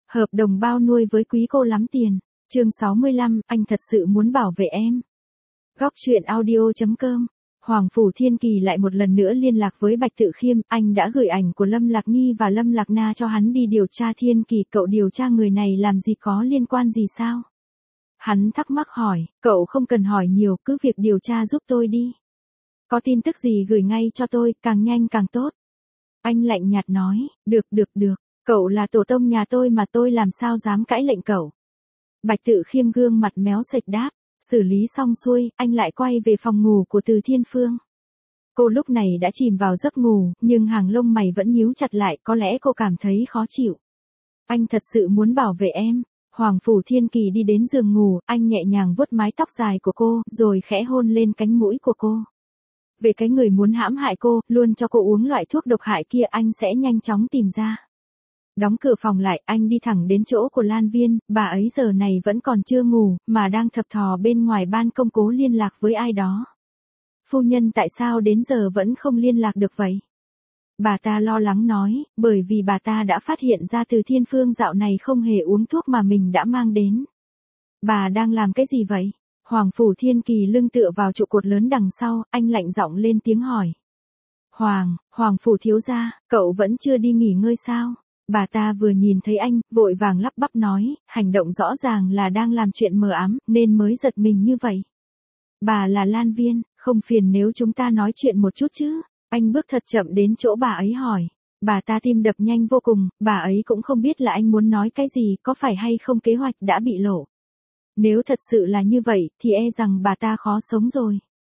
Hợp đồng bao nuôi với quý cô lắm tiền. Chương 65, anh thật sự muốn bảo vệ em. Góc truyện audio.com. Hoàng Phủ Thiên Kỳ lại một lần nữa liên lạc với Bạch Tự Khiêm, anh đã gửi ảnh của Lâm Lạc Nhi và Lâm Lạc Na cho hắn đi điều tra. Thiên Kỳ, cậu điều tra người này làm gì, có liên quan gì sao? Hắn thắc mắc hỏi, cậu không cần hỏi nhiều, cứ việc điều tra giúp tôi đi. Có tin tức gì gửi ngay cho tôi, càng nhanh càng tốt. Anh lạnh nhạt nói, được, cậu là tổ tông nhà tôi mà tôi làm sao dám cãi lệnh cậu. Bạch Tự Khiêm gương mặt méo sệch đáp, xử lý xong xuôi, anh lại quay về phòng ngủ của Từ Thiên Phương. Cô lúc này đã chìm vào giấc ngủ, nhưng hàng lông mày vẫn nhíu chặt lại, có lẽ cô cảm thấy khó chịu. Anh thật sự muốn bảo vệ em. Hoàng Phủ Thiên Kỳ đi đến giường ngủ, anh nhẹ nhàng vuốt mái tóc dài của cô, rồi khẽ hôn lên cánh mũi của cô. Về cái người muốn hãm hại cô, luôn cho cô uống loại thuốc độc hại kia, anh sẽ nhanh chóng tìm ra. Đóng cửa phòng lại, anh đi thẳng đến chỗ của Lan Viên, bà ấy giờ này vẫn còn chưa ngủ, mà đang thập thò bên ngoài ban công cố liên lạc với ai đó. Phu nhân, tại sao đến giờ vẫn không liên lạc được vậy? Bà ta lo lắng nói, bởi vì bà ta đã phát hiện ra Từ Thiên Phương dạo này không hề uống thuốc mà mình đã mang đến. Bà đang làm cái gì vậy? Hoàng Phủ Thiên Kỳ lưng tựa vào trụ cột lớn đằng sau, anh lạnh giọng lên tiếng hỏi. Hoàng Phủ thiếu gia, cậu vẫn chưa đi nghỉ ngơi sao? Bà ta vừa nhìn thấy anh, vội vàng lắp bắp nói, hành động rõ ràng là đang làm chuyện mờ ám, nên mới giật mình như vậy. Bà là Lan Viên, không phiền nếu chúng ta nói chuyện một chút chứ? Anh bước thật chậm đến chỗ bà ấy hỏi. Bà ta tim đập nhanh vô cùng, bà ấy cũng không biết là anh muốn nói cái gì, có phải hay không kế hoạch đã bị lộ. Nếu thật sự là như vậy, thì e rằng bà ta khó sống rồi.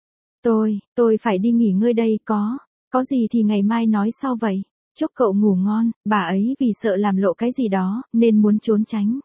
Tôi phải đi nghỉ ngơi đây, có gì thì ngày mai nói sau vậy. Chúc cậu ngủ ngon. Bà ấy vì sợ làm lộ cái gì đó, nên muốn trốn tránh.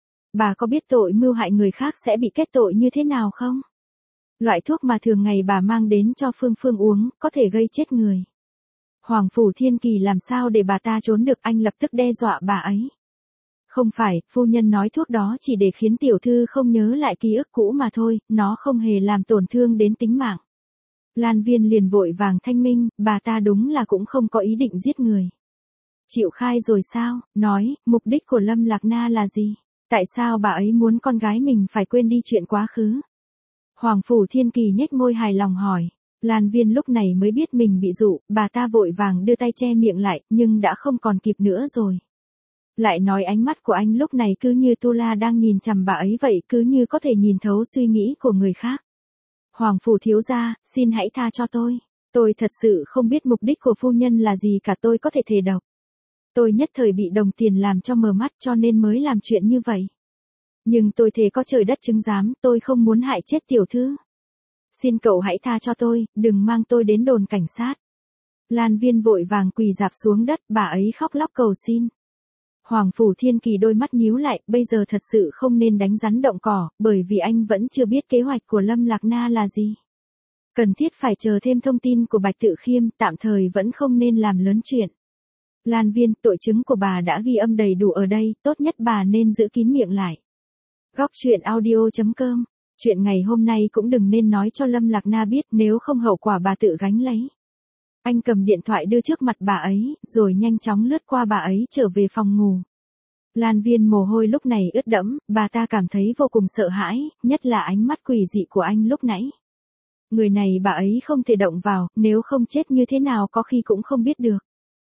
Bà có biết tội mưu hại người khác sẽ bị kết tội như thế nào không? Loại thuốc mà thường ngày bà mang đến cho Phương uống, có thể gây chết người. Hoàng Phủ Thiên Kỳ làm sao để bà ta trốn được, anh lập tức đe dọa bà ấy. Không phải, phu nhân nói thuốc đó chỉ để khiến tiểu thư không nhớ lại ký ức cũ mà thôi, nó không hề làm tổn thương đến tính mạng. Lan Viên liền vội vàng thanh minh, bà ta đúng là cũng không có ý định giết người. Chịu khai rồi sao, nói, mục đích của Lâm Lạc Na là gì? Tại sao bà ấy muốn con gái mình phải quên đi chuyện quá khứ? Hoàng Phủ Thiên Kỳ nhếch môi hài lòng hỏi. Lan Viên lúc này mới biết mình bị dụ, bà ta vội vàng đưa tay che miệng lại, nhưng đã không còn kịp nữa rồi. Lại nói ánh mắt của anh lúc này cứ như Tu La đang nhìn chằm bà ấy vậy, cứ như có thể nhìn thấu suy nghĩ của người khác. Hoàng Phủ thiếu gia, xin hãy tha cho tôi. Tôi thật sự không biết mục đích của phu nhân là gì cả, tôi có thể thề độc. Tôi nhất thời bị đồng tiền làm cho mờ mắt cho nên mới làm chuyện như vậy. Nhưng tôi thề có trời đất chứng giám, tôi không muốn hại chết tiểu thư. Xin cậu hãy tha cho tôi, đừng mang tôi đến đồn cảnh sát. Lan Viên vội vàng quỳ rạp xuống đất, bà ấy khóc lóc cầu xin. Hoàng Phủ Thiên Kỳ đôi mắt nhíu lại, bây giờ thật sự không nên đánh rắn động cỏ, bởi vì anh vẫn chưa biết kế hoạch của Lâm Lạc Na là gì. Cần thiết phải chờ thêm thông tin của Bạch Tự Khiêm, tạm thời vẫn không nên làm lớn chuyện. Lan Viên, tội chứng của bà đã ghi âm đầy đủ ở đây, tốt nhất bà nên giữ kín miệng lại. Góc truyện audio.com. Chuyện ngày hôm nay cũng đừng nên nói cho Lâm Lạc Na biết, nếu không hậu quả bà tự gánh lấy. Anh cầm điện thoại đưa trước mặt bà ấy, rồi nhanh chóng lướt qua bà ấy trở về phòng ngủ. Lan Viên mồ hôi lúc này ướt đẫm, bà ta cảm thấy vô cùng sợ hãi, nhất là ánh mắt quỷ dị của anh lúc nãy. Người này bà ấy không thể động vào, nếu không chết như thế nào có khi cũng không biết được.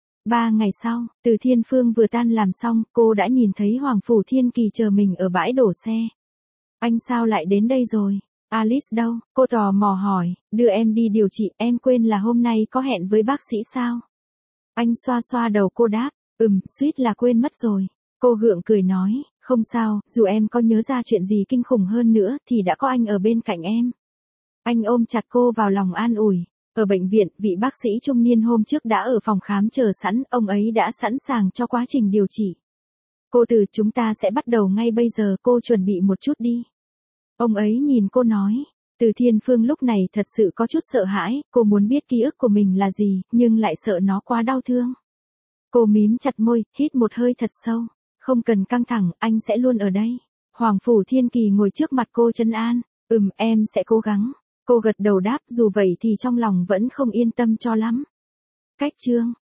3 ngày sau, Từ Thiên Phương vừa tan làm xong, cô đã nhìn thấy Hoàng Phủ Thiên Kỳ chờ mình ở bãi đổ xe. Anh sao lại đến đây rồi? Alice đâu? Cô tò mò hỏi, đưa em đi điều trị, em quên là hôm nay có hẹn với bác sĩ sao? Anh xoa xoa đầu cô đáp, suýt là quên mất rồi. Cô gượng cười nói, không sao, dù em có nhớ ra chuyện gì kinh khủng hơn nữa thì đã có anh ở bên cạnh em. Anh ôm chặt cô vào lòng an ủi. Ở bệnh viện, vị bác sĩ trung niên hôm trước đã ở phòng khám chờ sẵn, ông ấy đã sẵn sàng cho quá trình điều trị. Cô Từ, chúng ta sẽ bắt đầu ngay bây giờ, cô chuẩn bị một chút đi. Ông ấy nhìn cô nói. Từ Thiên Phương lúc này thật sự có chút sợ hãi, cô muốn biết ký ức của mình là gì, nhưng lại sợ nó quá đau thương. Cô mím chặt môi, hít một hơi thật sâu. Không cần căng thẳng, anh sẽ luôn ở đây. Hoàng Phủ Thiên Kỳ ngồi trước mặt cô trấn an. Em sẽ cố gắng. Cô gật đầu đáp, dù vậy thì trong lòng vẫn không yên tâm cho lắm. Cách chương